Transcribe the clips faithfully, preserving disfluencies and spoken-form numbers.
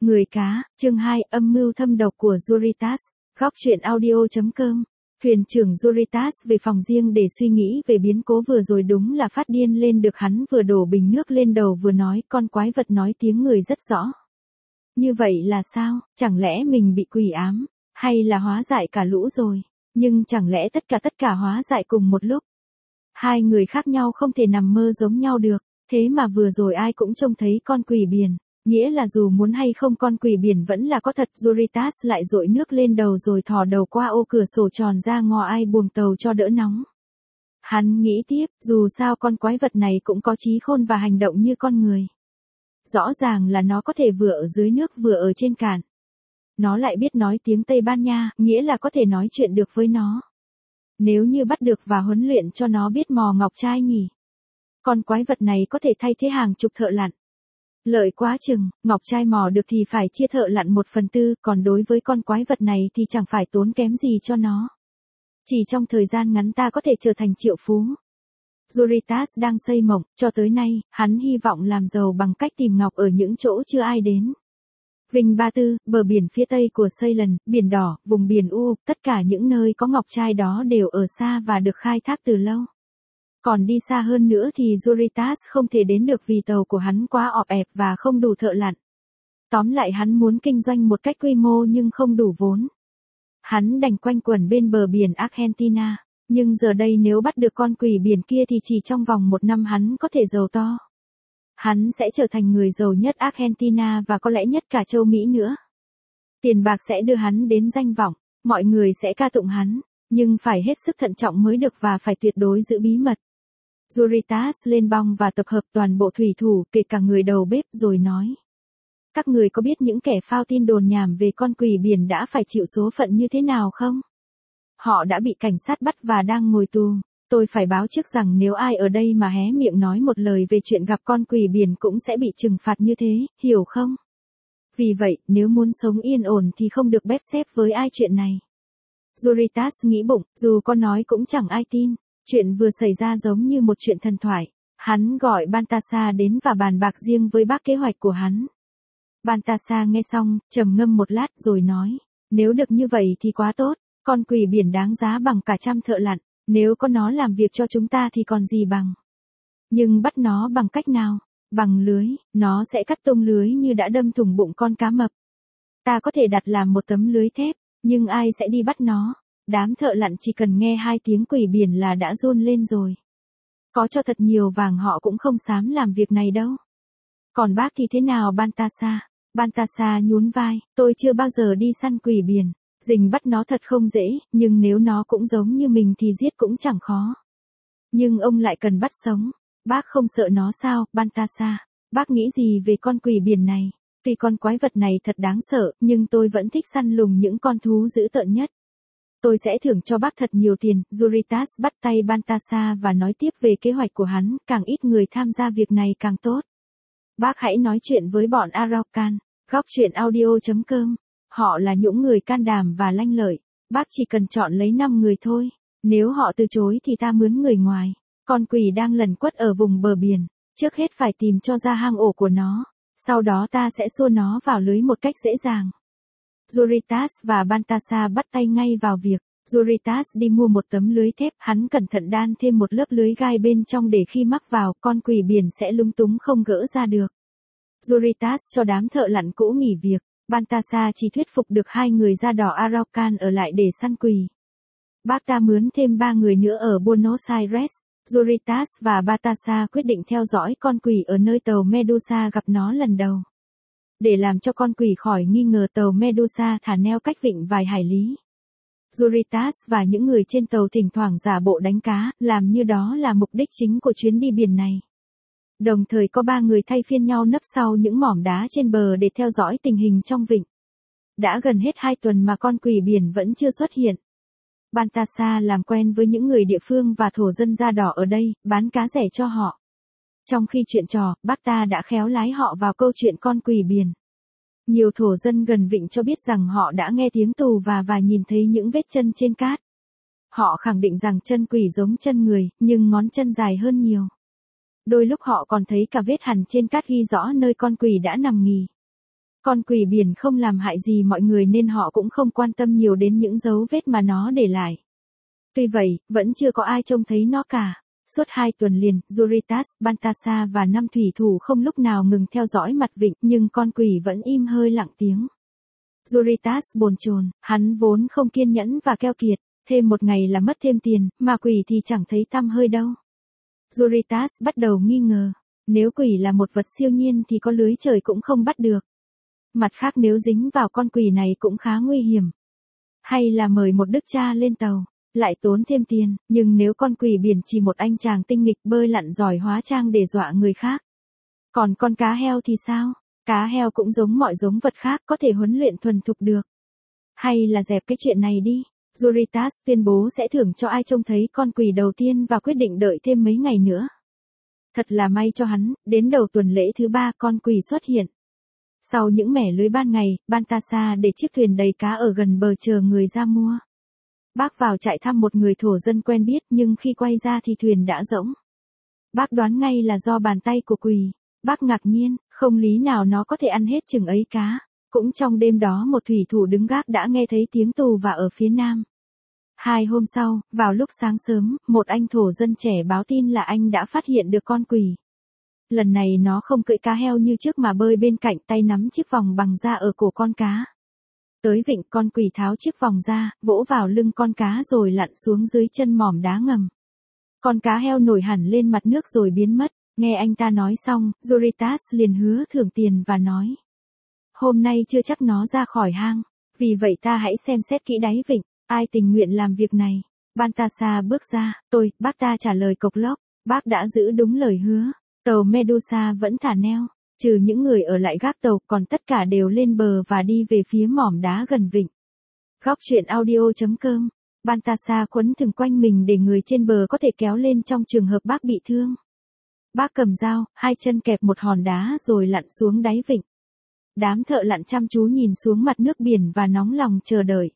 Người cá, chương hai, âm mưu thâm độc của Yuritas, góc truyện audio.com. Thuyền trưởng Yuritas về phòng riêng để suy nghĩ về biến cố vừa rồi, đúng là phát điên lên được. Hắn vừa đổ bình nước lên đầu vừa nói, con quái vật nói tiếng người rất rõ. Như vậy là sao, chẳng lẽ mình bị quỷ ám, hay là hóa dại cả lũ rồi? Nhưng chẳng lẽ tất cả tất cả hóa dại cùng một lúc? Hai người khác nhau không thể nằm mơ giống nhau được, thế mà vừa rồi ai cũng trông thấy con quỷ biển. Nghĩa là dù muốn hay không con quỷ biển vẫn là có thật. Yuritas lại dội nước lên đầu rồi thò đầu qua ô cửa sổ tròn ra ngó ai buồng tàu cho đỡ nóng. Hắn nghĩ tiếp, dù sao con quái vật này cũng có trí khôn và hành động như con người. Rõ ràng là nó có thể vừa ở dưới nước vừa ở trên cạn. Nó lại biết nói tiếng Tây Ban Nha, nghĩa là có thể nói chuyện được với nó. Nếu như bắt được và huấn luyện cho nó biết mò ngọc trai nhỉ. Con quái vật này có thể thay thế hàng chục thợ lặn. Lợi quá chừng, ngọc trai mò được thì phải chia thợ lặn một phần tư, còn đối với con quái vật này thì chẳng phải tốn kém gì cho nó. Chỉ trong thời gian ngắn ta có thể trở thành triệu phú. Yuritas đang xây mộng, cho tới nay, hắn hy vọng làm giàu bằng cách tìm ngọc ở những chỗ chưa ai đến. Vịnh Ba Tư, bờ biển phía tây của Ceylon, biển đỏ, vùng biển U, tất cả những nơi có ngọc trai đó đều ở xa và được khai thác từ lâu. Còn đi xa hơn nữa thì Yuritas không thể đến được vì tàu của hắn quá ọp ẹp và không đủ thợ lặn. Tóm lại hắn muốn kinh doanh một cách quy mô nhưng không đủ vốn. Hắn đành quanh quẩn bên bờ biển Argentina, nhưng giờ đây nếu bắt được con quỷ biển kia thì chỉ trong vòng một năm hắn có thể giàu to. Hắn sẽ trở thành người giàu nhất Argentina và có lẽ nhất cả châu Mỹ nữa. Tiền bạc sẽ đưa hắn đến danh vọng, mọi người sẽ ca tụng hắn, nhưng phải hết sức thận trọng mới được và phải tuyệt đối giữ bí mật. Yuritas lên bong và tập hợp toàn bộ thủy thủ, kể cả người đầu bếp, rồi nói. Các người có biết những kẻ phao tin đồn nhảm về con quỷ biển đã phải chịu số phận như thế nào không? Họ đã bị cảnh sát bắt và đang ngồi tù. Tôi phải báo trước rằng nếu ai ở đây mà hé miệng nói một lời về chuyện gặp con quỷ biển cũng sẽ bị trừng phạt như thế, hiểu không? Vì vậy, nếu muốn sống yên ổn thì không được bếp xếp với ai chuyện này. Yuritas nghĩ bụng, dù có nói cũng chẳng ai tin. Chuyện vừa xảy ra giống như một chuyện thần thoại. Hắn gọi Balthasa đến và bàn bạc riêng với bác kế hoạch của hắn. Balthasa nghe xong, trầm ngâm một lát rồi nói, nếu được như vậy thì quá tốt, con quỷ biển đáng giá bằng cả trăm thợ lặn, nếu có nó làm việc cho chúng ta thì còn gì bằng. Nhưng bắt nó bằng cách nào? Bằng lưới, nó sẽ cắt tung lưới như đã đâm thủng bụng con cá mập. Ta có thể đặt làm một tấm lưới thép, nhưng ai sẽ đi bắt nó? Đám thợ lặn chỉ cần nghe hai tiếng quỷ biển là đã run lên rồi. Có cho thật nhiều vàng họ cũng không dám làm việc này đâu. Còn bác thì thế nào Balthasa? Balthasa nhún vai, tôi chưa bao giờ đi săn quỷ biển. Rình bắt nó thật không dễ, nhưng nếu nó cũng giống như mình thì giết cũng chẳng khó. Nhưng ông lại cần bắt sống. Bác không sợ nó sao, Balthasa? Bác nghĩ gì về con quỷ biển này? Vì con quái vật này thật đáng sợ, nhưng tôi vẫn thích săn lùng những con thú dữ tợn nhất. Tôi sẽ thưởng cho bác thật nhiều tiền. Yuritas bắt tay Balthasa và nói tiếp về kế hoạch của hắn, càng ít người tham gia việc này càng tốt. Bác hãy nói chuyện với bọn Araucan, góc truyện audio.com. Họ là những người can đảm và lanh lợi. Bác chỉ cần chọn lấy năm người thôi. Nếu họ từ chối thì ta mướn người ngoài. Con quỷ đang lẩn quất ở vùng bờ biển. Trước hết phải tìm cho ra hang ổ của nó. Sau đó ta sẽ xua nó vào lưới một cách dễ dàng. Yuritas và Balthasa bắt tay ngay vào việc. Yuritas đi mua một tấm lưới thép, hắn cẩn thận đan thêm một lớp lưới gai bên trong để khi mắc vào, con quỷ biển sẽ lung túng không gỡ ra được. Yuritas cho đám thợ lặn cũ nghỉ việc. Balthasa chỉ thuyết phục được hai người da đỏ Araucan ở lại để săn quỷ. Bác ta mướn thêm ba người nữa ở Buenos Aires. Yuritas và Balthasa quyết định theo dõi con quỷ ở nơi tàu Medusa gặp nó lần đầu. Để làm cho con quỷ khỏi nghi ngờ, tàu Medusa thả neo cách vịnh vài hải lý. Yuritas và những người trên tàu thỉnh thoảng giả bộ đánh cá, làm như đó là mục đích chính của chuyến đi biển này. Đồng thời có ba người thay phiên nhau nấp sau những mỏm đá trên bờ để theo dõi tình hình trong vịnh. Đã gần hết hai tuần mà con quỷ biển vẫn chưa xuất hiện. Balthasa làm quen với những người địa phương và thổ dân da đỏ ở đây, bán cá rẻ cho họ. Trong khi chuyện trò, bác ta đã khéo lái họ vào câu chuyện con quỷ biển. Nhiều thổ dân gần vịnh cho biết rằng họ đã nghe tiếng tù và và nhìn thấy những vết chân trên cát. Họ khẳng định rằng chân quỷ giống chân người, nhưng ngón chân dài hơn nhiều. Đôi lúc họ còn thấy cả vết hằn trên cát ghi rõ nơi con quỷ đã nằm nghỉ. Con quỷ biển không làm hại gì mọi người nên họ cũng không quan tâm nhiều đến những dấu vết mà nó để lại. Tuy vậy, vẫn chưa có ai trông thấy nó cả. Suốt hai tuần liền, Zuritas, Balthazar và năm thủy thủ không lúc nào ngừng theo dõi mặt vịnh, nhưng con quỷ vẫn im hơi lặng tiếng. Zuritas bồn chồn, hắn vốn không kiên nhẫn và keo kiệt, thêm một ngày là mất thêm tiền, mà quỷ thì chẳng thấy tăm hơi đâu. Zuritas bắt đầu nghi ngờ, nếu quỷ là một vật siêu nhiên thì có lưới trời cũng không bắt được. Mặt khác nếu dính vào con quỷ này cũng khá nguy hiểm. Hay là mời một đức cha lên tàu, lại tốn thêm tiền, nhưng nếu con quỷ biển chỉ một anh chàng tinh nghịch bơi lặn giỏi hóa trang để dọa người khác. Còn con cá heo thì sao? Cá heo cũng giống mọi giống vật khác có thể huấn luyện thuần thục được. Hay là dẹp cái chuyện này đi. Zuritas tuyên bố sẽ thưởng cho ai trông thấy con quỷ đầu tiên và quyết định đợi thêm mấy ngày nữa. Thật là may cho hắn, đến đầu tuần lễ thứ ba con quỷ xuất hiện. Sau những mẻ lưới ban ngày, Balthazar để chiếc thuyền đầy cá ở gần bờ chờ người ra mua. Bác vào trại thăm một người thổ dân quen biết nhưng khi quay ra thì thuyền đã rỗng. Bác đoán ngay là do bàn tay của quỷ. Bác ngạc nhiên, không lý nào nó có thể ăn hết chừng ấy cá. Cũng trong đêm đó một thủy thủ đứng gác đã nghe thấy tiếng tù và ở phía nam. Hai hôm sau, vào lúc sáng sớm, một anh thổ dân trẻ báo tin là anh đã phát hiện được con quỷ. Lần này nó không cưỡi cá heo như trước mà bơi bên cạnh, tay nắm chiếc vòng bằng da ở cổ con cá. Tới vịnh, con quỷ tháo chiếc vòng ra, vỗ vào lưng con cá rồi lặn xuống dưới chân mỏm đá ngầm. Con cá heo nổi hẳn lên mặt nước rồi biến mất. Nghe anh ta nói xong, Zuritas liền hứa thưởng tiền và nói. Hôm nay chưa chắc nó ra khỏi hang, vì vậy ta hãy xem xét kỹ đáy vịnh, ai tình nguyện làm việc này. Balthazar bước ra, tôi, bác ta trả lời cộc lốc, bác đã giữ đúng lời hứa. Tàu Medusa vẫn thả neo, trừ những người ở lại gác tàu, còn tất cả đều lên bờ và đi về phía mỏm đá gần vịnh. Góc truyện audio chấm com. Balthazar quấn thừng quanh mình để người trên bờ có thể kéo lên trong trường hợp bác bị thương. Bác cầm dao, hai chân kẹp một hòn đá rồi lặn xuống đáy vịnh. Đám thợ lặn chăm chú nhìn xuống mặt nước biển và nóng lòng chờ đợi.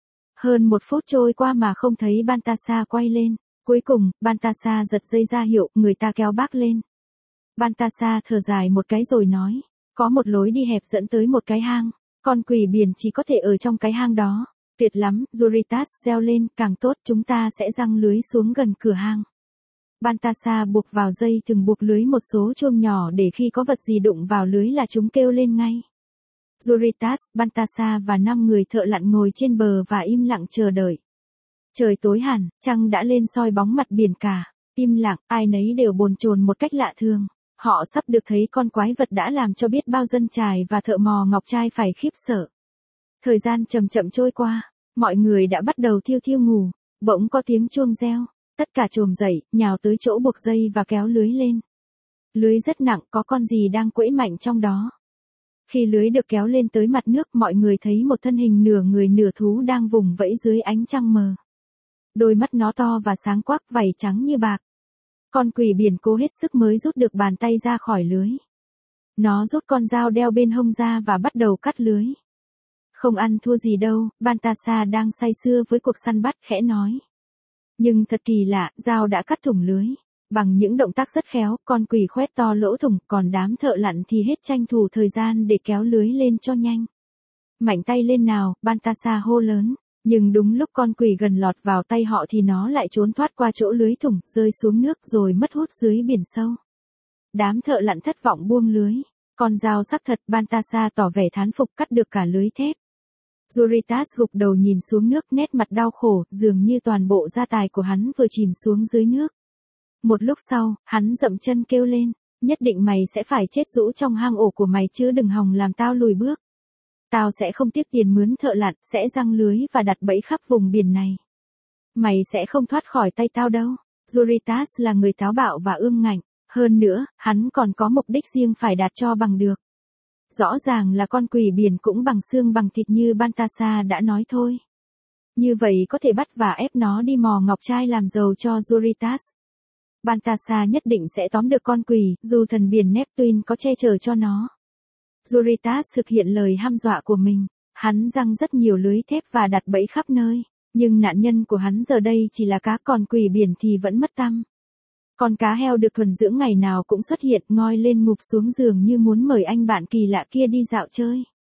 Hơn một phút trôi qua mà không thấy Balthazar quay lên. Cuối cùng, Balthazar giật dây ra hiệu, người ta kéo bác lên. Balthazar thở dài một cái rồi nói, có một lối đi hẹp dẫn tới một cái hang, con quỷ biển chỉ có thể ở trong cái hang đó. Tuyệt lắm, Zuritas reo lên, càng tốt, chúng ta sẽ giăng lưới xuống gần cửa hang. Balthazar buộc vào dây thừng buộc lưới một số chuông nhỏ để khi có vật gì đụng vào lưới là chúng kêu lên ngay. Zuritas, Balthazar và năm người thợ lặn ngồi trên bờ và im lặng chờ đợi. Trời tối hẳn, trăng đã lên soi bóng mặt biển cả. Im lặng, ai nấy đều bồn chồn một cách lạ thường. Họ sắp được thấy con quái vật đã làm cho biết bao dân chài và thợ mò ngọc trai phải khiếp sợ. Thời gian chậm chậm trôi qua, mọi người đã bắt đầu thiêu thiêu ngủ, bỗng có tiếng chuông reo, tất cả chồm dậy, nhào tới chỗ buộc dây và kéo lưới lên. Lưới rất nặng, có con gì đang quẫy mạnh trong đó. Khi lưới được kéo lên tới mặt nước, mọi người thấy một thân hình nửa người nửa thú đang vùng vẫy dưới ánh trăng mờ. Đôi mắt nó to và sáng quắc, vảy trắng như bạc. Con quỷ biển cố hết sức mới rút được bàn tay ra khỏi lưới. Nó rút con dao đeo bên hông ra và bắt đầu cắt lưới. Không ăn thua gì đâu, Balthazar đang say sưa với cuộc săn bắt khẽ nói. Nhưng thật kỳ lạ, dao đã cắt thủng lưới. Bằng những động tác rất khéo, con quỷ khoét to lỗ thủng, còn đám thợ lặn thì hết tranh thủ thời gian để kéo lưới lên cho nhanh. Mạnh tay lên nào, Balthazar hô lớn. Nhưng đúng lúc con quỷ gần lọt vào tay họ thì nó lại trốn thoát qua chỗ lưới thủng, rơi xuống nước rồi mất hút dưới biển sâu. Đám thợ lặn thất vọng buông lưới. Con dao sắc thật, Balthazar tỏ vẻ thán phục, cắt được cả lưới thép. Zuritas gục đầu nhìn xuống nước, nét mặt đau khổ, dường như toàn bộ gia tài của hắn vừa chìm xuống dưới nước. Một lúc sau, hắn dậm chân kêu lên, nhất định mày sẽ phải chết rũ trong hang ổ của mày chứ đừng hòng làm tao lùi bước. Tao sẽ không tiếc tiền mướn thợ lặn, sẽ giăng lưới và đặt bẫy khắp vùng biển này. Mày sẽ không thoát khỏi tay tao đâu. Zuritas là người táo bạo và ương ngạnh. Hơn nữa, hắn còn có mục đích riêng phải đạt cho bằng được. Rõ ràng là con quỷ biển cũng bằng xương bằng thịt như Balthazar đã nói thôi. Như vậy có thể bắt và ép nó đi mò ngọc trai làm giàu cho Zuritas. Balthazar nhất định sẽ tóm được con quỷ, dù thần biển Neptune có che chở cho nó. Zuritas thực hiện lời hăm dọa của mình. Hắn giăng rất nhiều lưới thép và đặt bẫy khắp nơi. Nhưng nạn nhân của hắn giờ đây chỉ là cá, còn quỷ biển thì vẫn mất tăm. Con cá heo được thuần dưỡng ngày nào cũng xuất hiện, ngoi lên ngục xuống giường như muốn mời anh bạn kỳ lạ kia đi dạo chơi.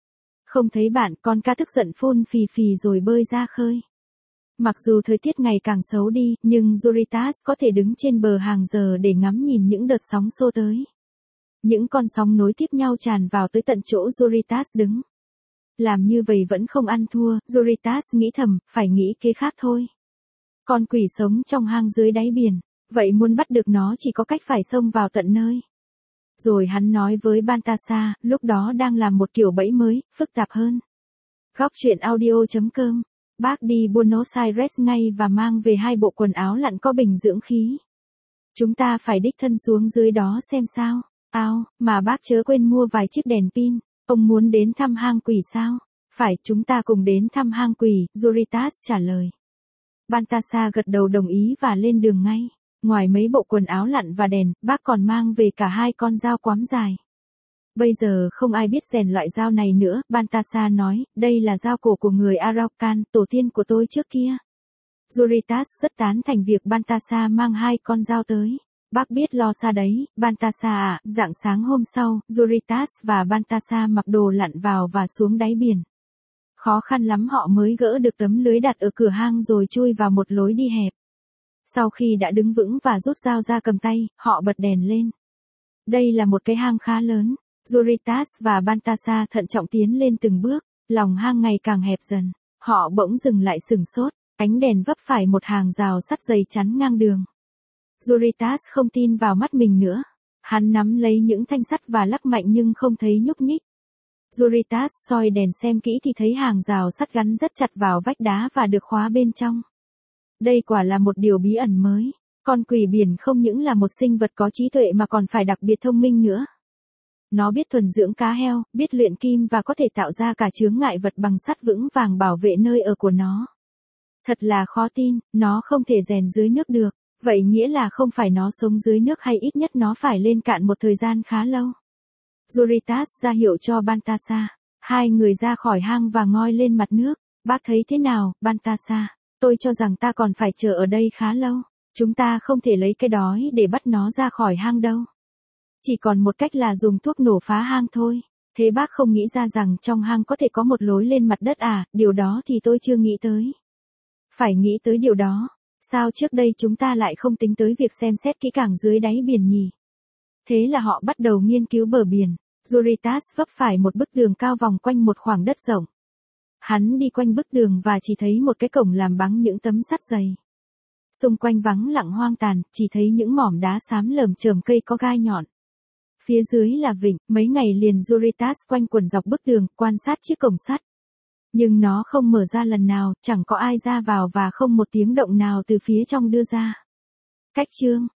Không thấy bạn, con cá tức giận phun phì phì rồi bơi ra khơi. Mặc dù thời tiết ngày càng xấu đi, nhưng Zuritas có thể đứng trên bờ hàng giờ để ngắm nhìn những đợt sóng xô tới. Những con sóng nối tiếp nhau tràn vào tới tận chỗ Zuritas đứng. Làm như vậy vẫn không ăn thua, Zuritas nghĩ thầm, phải nghĩ kế khác thôi. Con quỷ sống trong hang dưới đáy biển, vậy muốn bắt được nó chỉ có cách phải xông vào tận nơi. Rồi hắn nói với Balthazar, lúc đó đang làm một kiểu bẫy mới, phức tạp hơn. Góc truyện audio chấm com. Bác đi Buenos Aires ngay và mang về hai bộ quần áo lặn có bình dưỡng khí. Chúng ta phải đích thân xuống dưới đó xem sao. Ao, mà bác chớ quên mua vài chiếc đèn pin. Ông muốn đến thăm hang quỷ sao? Phải, chúng ta cùng đến thăm hang quỷ, Zuritas trả lời. Balthazar gật đầu đồng ý và lên đường ngay. Ngoài mấy bộ quần áo lặn và đèn, bác còn mang về cả hai con dao quắm dài. Bây giờ không ai biết rèn loại dao này nữa, Balthazar nói, đây là dao cổ của người Araucan, tổ tiên của tôi trước kia. Zuritas rất tán thành việc Balthazar mang hai con dao tới. Bác biết lo xa đấy, Balthazar ạ, rạng sáng hôm sau, Zuritas và Balthazar mặc đồ lặn vào và xuống đáy biển. Khó khăn lắm họ mới gỡ được tấm lưới đặt ở cửa hang rồi chui vào một lối đi hẹp. Sau khi đã đứng vững và rút dao ra cầm tay, họ bật đèn lên. Đây là một cái hang khá lớn. Zuritas và Balthazar thận trọng tiến lên từng bước, lòng hang ngày càng hẹp dần. Họ bỗng dừng lại sửng sốt, ánh đèn vấp phải một hàng rào sắt dày chắn ngang đường. Zuritas không tin vào mắt mình nữa. Hắn nắm lấy những thanh sắt và lắc mạnh nhưng không thấy nhúc nhích. Zuritas soi đèn xem kỹ thì thấy hàng rào sắt gắn rất chặt vào vách đá và được khóa bên trong. Đây quả là một điều bí ẩn mới. Con quỷ biển không những là một sinh vật có trí tuệ mà còn phải đặc biệt thông minh nữa. Nó biết thuần dưỡng cá heo, biết luyện kim và có thể tạo ra cả chướng ngại vật bằng sắt vững vàng bảo vệ nơi ở của nó. Thật là khó tin, nó không thể rèn dưới nước được. Vậy nghĩa là không phải nó sống dưới nước hay ít nhất nó phải lên cạn một thời gian khá lâu. Zuritas ra hiệu cho Balthazar. Hai người ra khỏi hang và ngoi lên mặt nước. Bác thấy thế nào, Balthazar? Tôi cho rằng ta còn phải chờ ở đây khá lâu. Chúng ta không thể lấy cái đói để bắt nó ra khỏi hang đâu. Chỉ còn một cách là dùng thuốc nổ phá hang thôi. Thế bác không nghĩ ra rằng trong hang có thể có một lối lên mặt đất à, điều đó thì tôi chưa nghĩ tới. Phải nghĩ tới điều đó. Sao trước đây chúng ta lại không tính tới việc xem xét kỹ càng dưới đáy biển nhỉ? Thế là họ bắt đầu nghiên cứu bờ biển. Zuritas vấp phải một bức tường cao vòng quanh một khoảng đất rộng. Hắn đi quanh bức tường và chỉ thấy một cái cổng làm bằng những tấm sắt dày. Xung quanh vắng lặng hoang tàn, chỉ thấy những mỏm đá xám lởm chởm cây có gai nhọn. Phía dưới là vịnh, mấy ngày liền Zuritas quanh quẩn dọc bức tường, quan sát chiếc cổng sắt. Nhưng nó không mở ra lần nào, chẳng có ai ra vào và không một tiếng động nào từ phía trong đưa ra. Cách chương